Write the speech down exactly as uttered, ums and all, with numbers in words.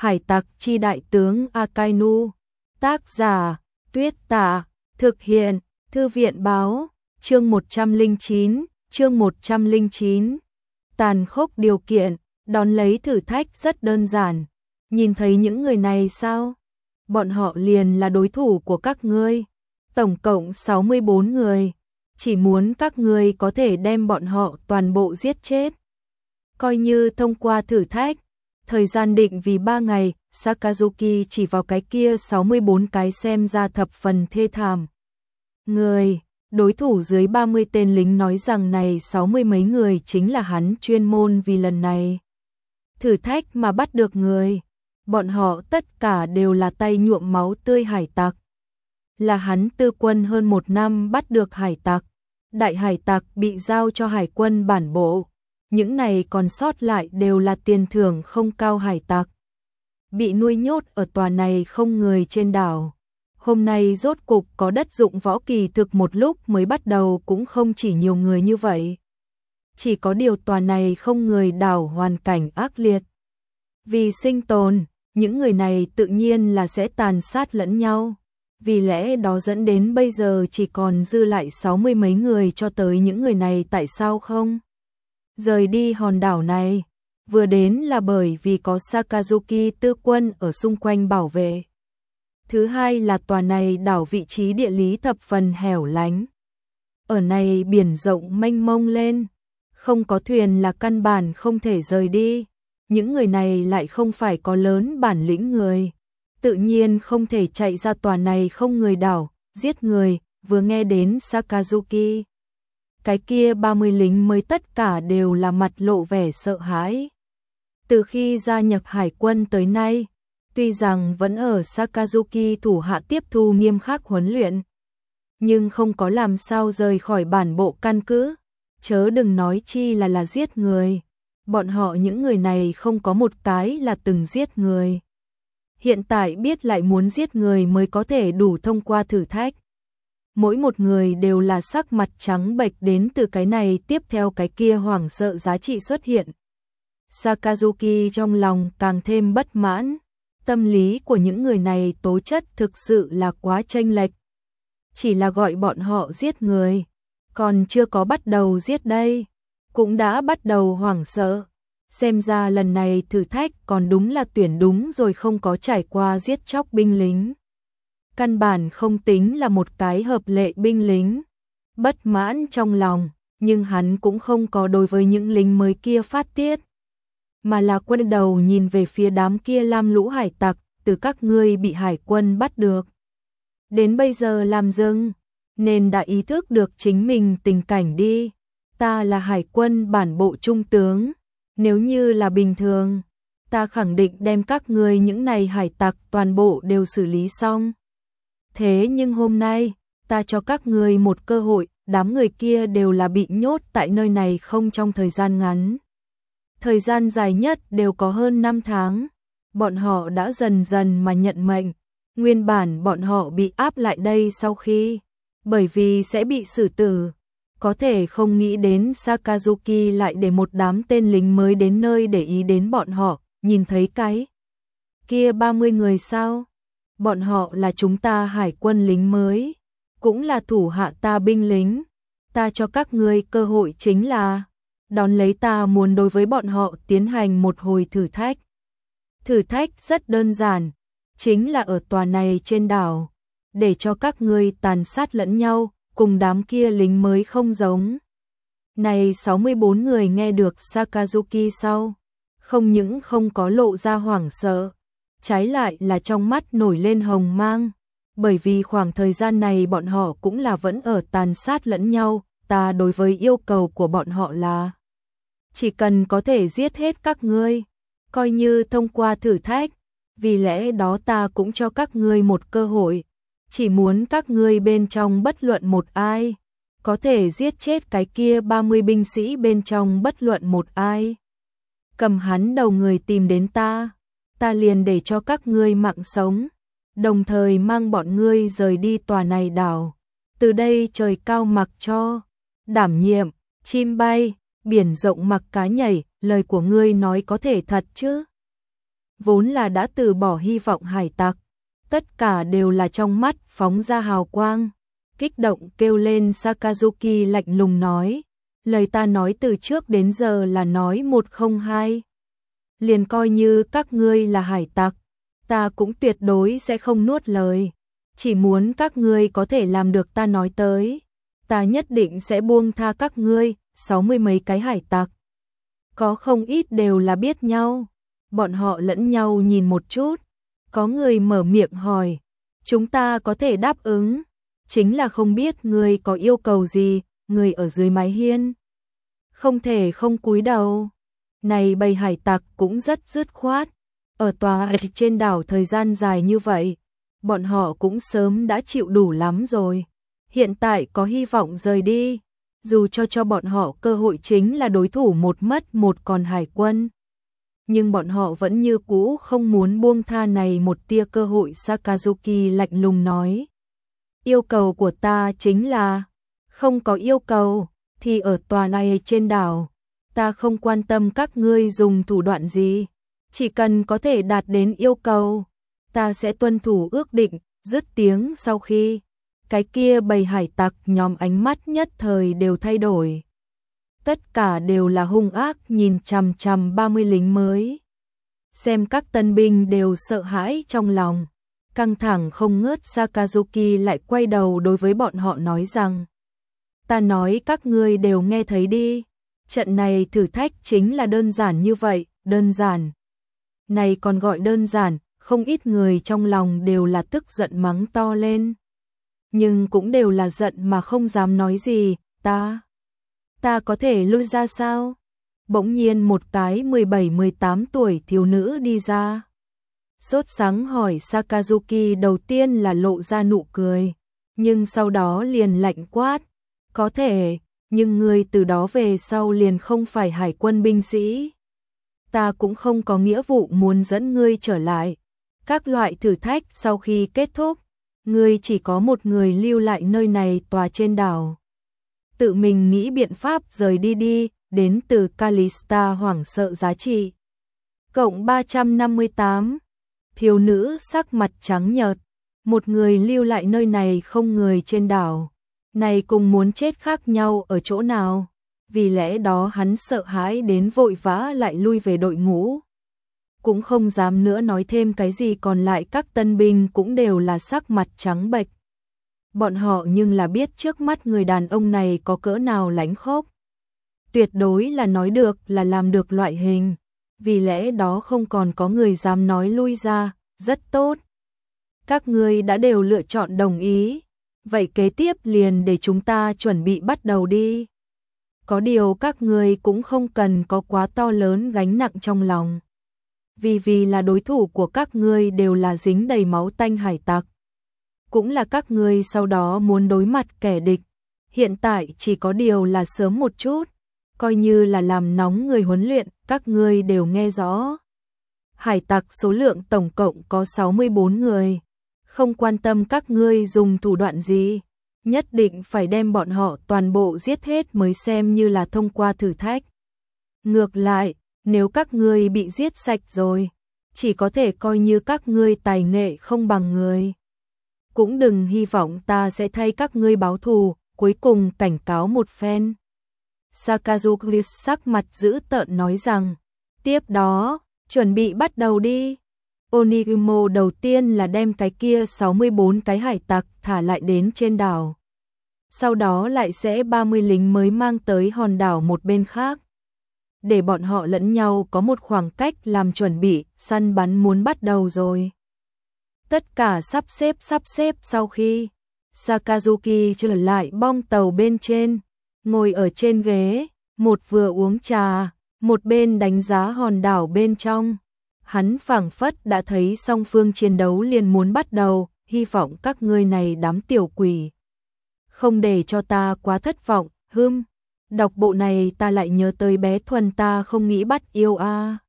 Hải tặc chi đại tướng Akainu. Tác giả, Tuyết Tả. Thực hiện, Thư viện báo. Chương một trăm lẻ chín, chương một trăm lẻ chín. Tàn khốc điều kiện, đón lấy thử thách rất đơn giản. Nhìn thấy những người này sao? Bọn họ liền là đối thủ của các ngươi. Tổng cộng sáu mươi bốn người. Chỉ muốn các ngươi có thể đem bọn họ toàn bộ giết chết. Coi như thông qua thử thách. Thời gian định vì ba ngày, Sakazuki chỉ vào cái kia sáu mươi bốn cái xem ra thập phần thê thảm. Người, đối thủ dưới ba mươi tên lính nói rằng này sáu mươi mấy người chính là hắn chuyên môn vì lần này. Thử thách mà bắt được người. Bọn họ tất cả đều là tay nhuộm máu tươi hải tặc. Là hắn tư quân hơn một năm bắt được hải tặc. Đại hải tặc bị giao cho hải quân bản bộ. Những này còn sót lại đều là tiền thưởng không cao hải tặc. Bị nuôi nhốt ở tòa này không người trên đảo. Hôm nay rốt cục có đất dụng võ kỳ thực một lúc mới bắt đầu cũng không chỉ nhiều người như vậy. Chỉ có điều tòa này không người đảo hoàn cảnh ác liệt. Vì sinh tồn, những người này tự nhiên là sẽ tàn sát lẫn nhau. Vì lẽ đó dẫn đến bây giờ chỉ còn dư lại sáu mươi mấy người cho tới những người này tại sao không? Rời đi hòn đảo này, vừa đến là bởi vì có Sakazuki tư quân ở xung quanh bảo vệ. Thứ hai là tòa này đảo vị trí địa lý thập phần hẻo lánh. Ở này biển rộng mênh mông lên, không có thuyền là căn bản không thể rời đi. Những người này lại không phải có lớn bản lĩnh người. Tự nhiên không thể chạy ra tòa này không người đảo, giết người, vừa nghe đến Sakazuki. Cái kia ba mươi lính mới tất cả đều là mặt lộ vẻ sợ hãi. Từ khi gia nhập hải quân tới nay, tuy rằng vẫn ở Sakazuki thủ hạ tiếp thu nghiêm khắc huấn luyện, nhưng không có làm sao rời khỏi bản bộ căn cứ, chớ đừng nói chi là là giết người. Bọn họ những người này không có một cái là từng giết người. Hiện tại biết lại muốn giết người mới có thể đủ thông qua thử thách. Mỗi một người đều là sắc mặt trắng bệch đến từ cái này tiếp theo cái kia hoảng sợ giá trị xuất hiện. Sakazuki trong lòng càng thêm bất mãn. Tâm lý của những người này tố chất thực sự là quá chênh lệch. Chỉ là gọi bọn họ giết người, còn chưa có bắt đầu giết đây, cũng đã bắt đầu hoảng sợ. Xem ra lần này thử thách còn đúng là tuyển đúng rồi, không có trải qua giết chóc binh lính. Căn bản không tính là một cái hợp lệ binh lính. Bất mãn trong lòng, nhưng hắn cũng không có đối với những lính mới kia phát tiết. Mà là quay đầu nhìn về phía đám kia lam lũ hải tặc, từ các ngươi bị hải quân bắt được. Đến bây giờ làm dừng, nên đã ý thức được chính mình tình cảnh đi. Ta là hải quân bản bộ trung tướng. Nếu như là bình thường, ta khẳng định đem các ngươi những này hải tặc toàn bộ đều xử lý xong. Thế nhưng hôm nay, ta cho các ngươi một cơ hội, đám người kia đều là bị nhốt tại nơi này không trong thời gian ngắn. Thời gian dài nhất đều có hơn năm tháng. Bọn họ đã dần dần mà nhận mệnh. Nguyên bản bọn họ bị áp lại đây sau khi, bởi vì sẽ bị xử tử. Có thể không nghĩ đến Sakazuki lại để một đám tên lính mới đến nơi để ý đến bọn họ, nhìn thấy cái kia ba mươi người sao? Bọn họ là chúng ta hải quân lính mới, cũng là thủ hạ ta binh lính. Ta cho các ngươi cơ hội chính là đón lấy ta muốn đối với bọn họ tiến hành một hồi thử thách. Thử thách rất đơn giản, chính là ở tòa này trên đảo, để cho các ngươi tàn sát lẫn nhau, cùng đám kia lính mới không giống. Này sáu mươi bốn người nghe được Sakazuki sau, không những không có lộ ra hoảng sợ, trái lại là trong mắt nổi lên hồng mang, bởi vì khoảng thời gian này bọn họ cũng là vẫn ở tàn sát lẫn nhau. Ta đối với yêu cầu của bọn họ là chỉ cần có thể giết hết các ngươi, coi như thông qua thử thách, vì lẽ đó ta cũng cho các ngươi một cơ hội, chỉ muốn các ngươi bên trong bất luận một ai, có thể giết chết cái kia ba mươi binh sĩ bên trong bất luận một ai. Cầm hắn đầu người tìm đến ta, ta liền để cho các ngươi mạng sống, đồng thời mang bọn ngươi rời đi tòa này đảo. Từ đây trời cao mặc cho, đảm nhiệm, chim bay, biển rộng mặc cá nhảy, lời của ngươi nói có thể thật chứ? vốn là đã từ bỏ hy vọng hải tặc, tất cả đều là trong mắt phóng ra hào quang. Kích động kêu lên, Sakazuki lạnh lùng nói, lời ta nói từ trước đến giờ là nói một không hai. Liền coi như các ngươi là hải tặc, ta cũng tuyệt đối sẽ không nuốt lời. Chỉ muốn các ngươi có thể làm được ta nói tới, ta nhất định sẽ buông tha các ngươi. Sáu mươi mấy cái hải tặc, có không ít đều là biết nhau. Bọn họ lẫn nhau nhìn một chút, có người mở miệng hỏi, chúng ta có thể đáp ứng, chính là không biết ngươi có yêu cầu gì. Người ở dưới mái hiên không thể không cúi đầu. Này bầy hải tặc cũng rất dứt khoát, ở tòa trên đảo thời gian dài như vậy, bọn họ cũng sớm đã chịu đủ lắm rồi. Hiện tại có hy vọng rời đi, dù cho cho bọn họ cơ hội chính là đối thủ một mất một còn hải quân. Nhưng bọn họ vẫn như cũ không muốn buông tha này một tia cơ hội. Sakazuki lạnh lùng nói, yêu cầu của ta chính là, không có yêu cầu, thì ở tòa này trên đảo, ta không quan tâm các ngươi dùng thủ đoạn gì, chỉ cần có thể đạt đến yêu cầu, ta sẽ tuân thủ ước định. Dứt tiếng sau khi, cái kia bầy hải tặc nhóm ánh mắt nhất thời đều thay đổi. Tất cả đều là hung ác nhìn chằm chằm ba mươi lính mới. Xem các tân binh đều sợ hãi trong lòng, căng thẳng không ngớt. Sakazuki lại quay đầu đối với bọn họ nói rằng, ta nói các ngươi đều nghe thấy đi, trận này thử thách chính là đơn giản như vậy. Đơn giản? Này còn gọi đơn giản? Không ít người trong lòng đều là tức giận mắng to lên, nhưng cũng đều là giận mà không dám nói gì. Ta, ta có thể lui ra sao? Bỗng nhiên một cái mười bảy mười tám tuổi thiếu nữ đi ra, sốt sắng hỏi. Sakazuki đầu tiên là lộ ra nụ cười, nhưng sau đó liền lạnh quát, có thể, nhưng ngươi từ đó về sau liền không phải hải quân binh sĩ. Ta cũng không có nghĩa vụ muốn dẫn ngươi trở lại. Các loại thử thách sau khi kết thúc, ngươi chỉ có một người lưu lại nơi này tòa trên đảo. Tự mình nghĩ biện pháp rời đi đi. Đến từ Calista hoảng sợ giá trị cộng ba trăm năm mươi tám. Thiếu nữ sắc mặt trắng nhợt, một người lưu lại nơi này không người trên đảo. Này cùng muốn chết khác nhau ở chỗ nào? Vì lẽ đó hắn sợ hãi đến vội vã lại lui về đội ngũ, cũng không dám nữa nói thêm cái gì. Còn lại các tân binh cũng đều là sắc mặt trắng bệch. Bọn họ nhưng là biết trước mắt người đàn ông này có cỡ nào lãnh khốc, tuyệt đối là nói được là làm được loại hình. Vì lẽ đó không còn có người dám nói lui ra. Rất tốt, các ngươi đã đều lựa chọn đồng ý, vậy kế tiếp liền để chúng ta chuẩn bị bắt đầu đi. Có điều các ngươi cũng không cần có quá to lớn gánh nặng trong lòng, vì vì là đối thủ của các ngươi đều là dính đầy máu tanh hải tặc, cũng là các ngươi sau đó muốn đối mặt kẻ địch. Hiện tại chỉ có điều là sớm một chút, coi như là làm nóng người huấn luyện. Các ngươi đều nghe rõ, hải tặc số lượng tổng cộng có sáu mươi bốn người, không quan tâm các ngươi dùng thủ đoạn gì, nhất định phải đem bọn họ toàn bộ giết hết mới xem như là thông qua thử thách. Ngược lại, nếu các ngươi bị giết sạch rồi, chỉ có thể coi như các ngươi tài nghệ không bằng người. Cũng đừng hy vọng ta sẽ thay các ngươi báo thù. Cuối cùng cảnh cáo một phen, Sakazuki sắc mặt dữ tợn nói rằng, tiếp đó, chuẩn bị bắt đầu đi. Onigumo đầu tiên là đem cái kia sáu mươi bốn cái hải tặc thả lại đến trên đảo. Sau đó lại sẽ ba mươi lính mới mang tới hòn đảo một bên khác, để bọn họ lẫn nhau có một khoảng cách làm chuẩn bị. Săn bắn muốn bắt đầu rồi. Tất cả sắp xếp sắp xếp sau khi, Sakazuki trở lại bong tàu bên trên, ngồi ở trên ghế, một vừa uống trà, một bên đánh giá hòn đảo bên trong. Hắn phảng phất đã thấy song phương chiến đấu liền muốn bắt đầu, hy vọng các ngươi này đám tiểu quỷ không để cho ta quá thất vọng. Hưm, đọc bộ này ta lại nhớ tới bé Thuần, ta không nghĩ bắt yêu a.